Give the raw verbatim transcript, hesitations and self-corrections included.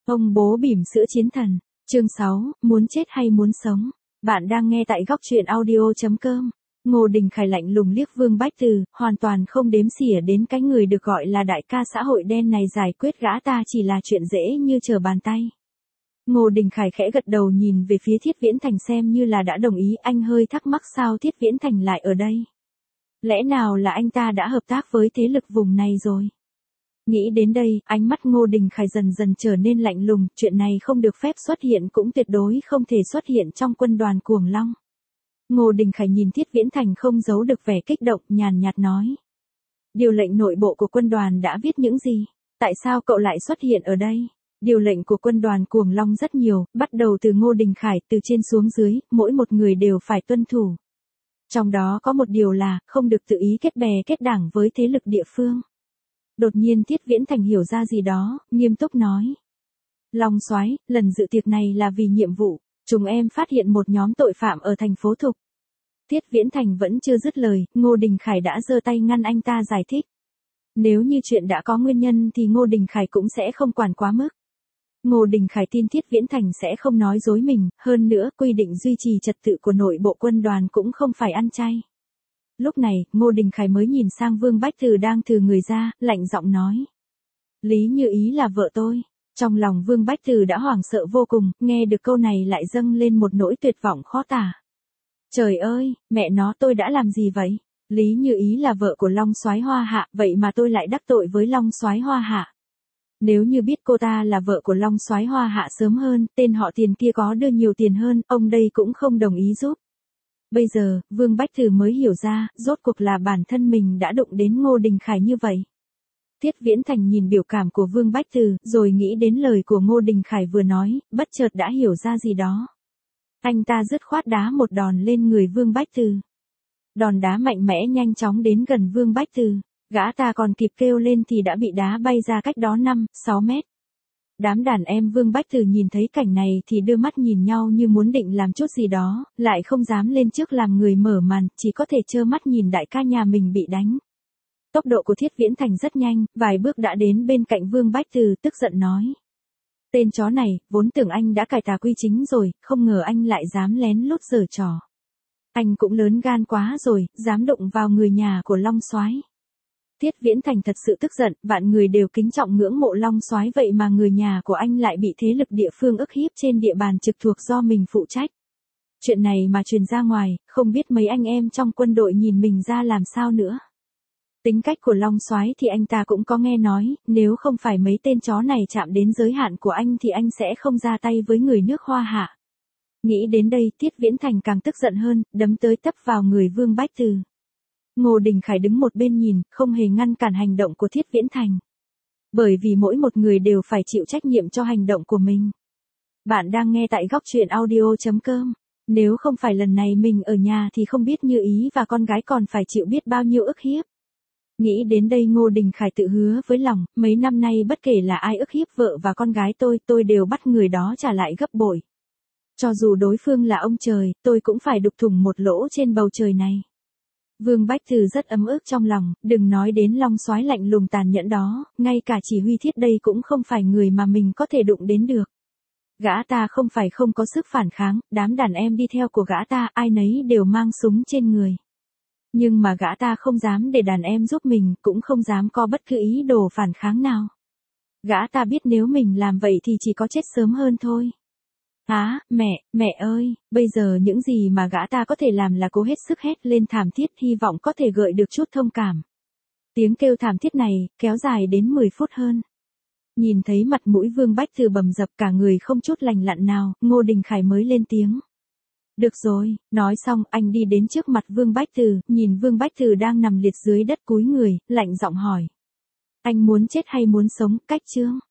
Ông bố bỉm sữa chiến thần. Chương sáu, muốn chết hay muốn sống? Bạn đang nghe tại góc truyện audio chấm com. Ngô Đình Khải lạnh lùng liếc Vương Bách Từ, hoàn toàn không đếm xỉa đến cái người được gọi là đại ca xã hội đen này, giải quyết gã ta chỉ là chuyện dễ như trở bàn tay. Ngô Đình Khải khẽ gật đầu nhìn về phía Thiết Viễn Thành xem như là đã đồng ý. Anh hơi thắc mắc sao Thiết Viễn Thành lại ở đây. Lẽ nào là anh ta đã hợp tác với thế lực vùng này rồi? Nghĩ đến đây, ánh mắt Ngô Đình Khải dần dần trở nên lạnh lùng, chuyện này không được phép xuất hiện, cũng tuyệt đối không thể xuất hiện trong quân đoàn Cuồng Long. Ngô Đình Khải nhìn Thiết Viễn Thành không giấu được vẻ kích động, nhàn nhạt nói. Điều lệnh nội bộ của quân đoàn đã viết những gì? Tại sao cậu lại xuất hiện ở đây? Điều lệnh của quân đoàn Cuồng Long rất nhiều, bắt đầu từ Ngô Đình Khải, từ trên xuống dưới, mỗi một người đều phải tuân thủ. Trong đó có một điều là, không được tự ý kết bè kết đảng với thế lực địa phương. Đột nhiên Thiết Viễn Thành hiểu ra gì đó, nghiêm túc nói. Long Soái, lần dự tiệc này là vì nhiệm vụ, chúng em phát hiện một nhóm tội phạm ở thành phố Thục. Thiết Viễn Thành vẫn chưa dứt lời, Ngô Đình Khải đã giơ tay ngăn anh ta giải thích. Nếu như chuyện đã có nguyên nhân thì Ngô Đình Khải cũng sẽ không quản quá mức. Ngô Đình Khải tin Thiết Viễn Thành sẽ không nói dối mình, hơn nữa quy định duy trì trật tự của nội bộ quân đoàn cũng không phải ăn chay. Lúc này, Ngô Đình Khải mới nhìn sang Vương Bách Từ đang thừ người ra, lạnh giọng nói. Lý Như Ý là vợ tôi. Trong lòng Vương Bách Từ đã hoảng sợ vô cùng, nghe được câu này lại dâng lên một nỗi tuyệt vọng khó tả. Trời ơi, mẹ nó, tôi đã làm gì vậy? Lý Như Ý là vợ của Long Soái Hoa Hạ, vậy mà tôi lại đắc tội với Long Soái Hoa Hạ. Nếu như biết cô ta là vợ của Long Soái Hoa Hạ sớm hơn, tên họ Tiền kia có đưa nhiều tiền hơn, ông đây cũng không đồng ý giúp. Bây giờ, Vương Bách Từ mới hiểu ra, rốt cuộc là bản thân mình đã đụng đến Ngô Đình Khải như vậy. Thiết Viễn Thành nhìn biểu cảm của Vương Bách Từ, rồi nghĩ đến lời của Ngô Đình Khải vừa nói, bất chợt đã hiểu ra gì đó. Anh ta dứt khoát đá một đòn lên người Vương Bách Từ. Đòn đá mạnh mẽ nhanh chóng đến gần Vương Bách Từ. Gã ta còn kịp kêu lên thì đã bị đá bay ra cách đó năm, sáu mét. Đám đàn em Vương Bách Từ nhìn thấy cảnh này thì đưa mắt nhìn nhau như muốn định làm chút gì đó, lại không dám lên trước làm người mở màn, chỉ có thể trơ mắt nhìn đại ca nhà mình bị đánh. Tốc độ của Thiết Viễn Thành rất nhanh, vài bước đã đến bên cạnh Vương Bách Từ, tức giận nói. Tên chó này, vốn tưởng anh đã cải tà quy chính rồi, không ngờ anh lại dám lén lút giở trò. Anh cũng lớn gan quá rồi, dám đụng vào người nhà của Long Soái. Thiết Viễn Thành thật sự tức giận, vạn người đều kính trọng ngưỡng mộ Long Soái, vậy mà người nhà của anh lại bị thế lực địa phương ức hiếp trên địa bàn trực thuộc do mình phụ trách. Chuyện này mà truyền ra ngoài, không biết mấy anh em trong quân đội nhìn mình ra làm sao nữa. Tính cách của Long Soái thì anh ta cũng có nghe nói, nếu không phải mấy tên chó này chạm đến giới hạn của anh thì anh sẽ không ra tay với người nước Hoa Hạ. Nghĩ đến đây, Thiết Viễn Thành càng tức giận hơn, đấm tới tấp vào người Vương Bách Từ. Ngô Đình Khải đứng một bên nhìn, không hề ngăn cản hành động của Thiết Viễn Thành. Bởi vì mỗi một người đều phải chịu trách nhiệm cho hành động của mình. Bạn đang nghe tại góc truyện audio chấm com. Nếu không phải lần này mình ở nhà thì không biết Như Ý và con gái còn phải chịu biết bao nhiêu ức hiếp. Nghĩ đến đây Ngô Đình Khải tự hứa với lòng, mấy năm nay bất kể là ai ức hiếp vợ và con gái tôi, tôi đều bắt người đó trả lại gấp bội. Cho dù đối phương là ông trời, tôi cũng phải đục thủng một lỗ trên bầu trời này. Vương Bách Từ rất ấm ức trong lòng, đừng nói đến Long Soái lạnh lùng tàn nhẫn đó, ngay cả chỉ huy Thiết đây cũng không phải người mà mình có thể đụng đến được. Gã ta không phải không có sức phản kháng, đám đàn em đi theo của gã ta ai nấy đều mang súng trên người. Nhưng mà gã ta không dám để đàn em giúp mình, cũng không dám có bất cứ ý đồ phản kháng nào. Gã ta biết nếu mình làm vậy thì chỉ có chết sớm hơn thôi. Á, à, mẹ, mẹ ơi, bây giờ những gì mà gã ta có thể làm là cố hết sức hét lên thảm thiết, hy vọng có thể gợi được chút thông cảm. Tiếng kêu thảm thiết này, kéo dài đến mười phút hơn. Nhìn thấy mặt mũi Vương Bách Từ bầm dập cả người không chút lành lặn nào, Ngô Đình Khải mới lên tiếng. Được rồi, nói xong, anh đi đến trước mặt Vương Bách Từ, nhìn Vương Bách Từ đang nằm liệt dưới đất cúi người, lạnh giọng hỏi. Anh muốn chết hay muốn sống, cách chương?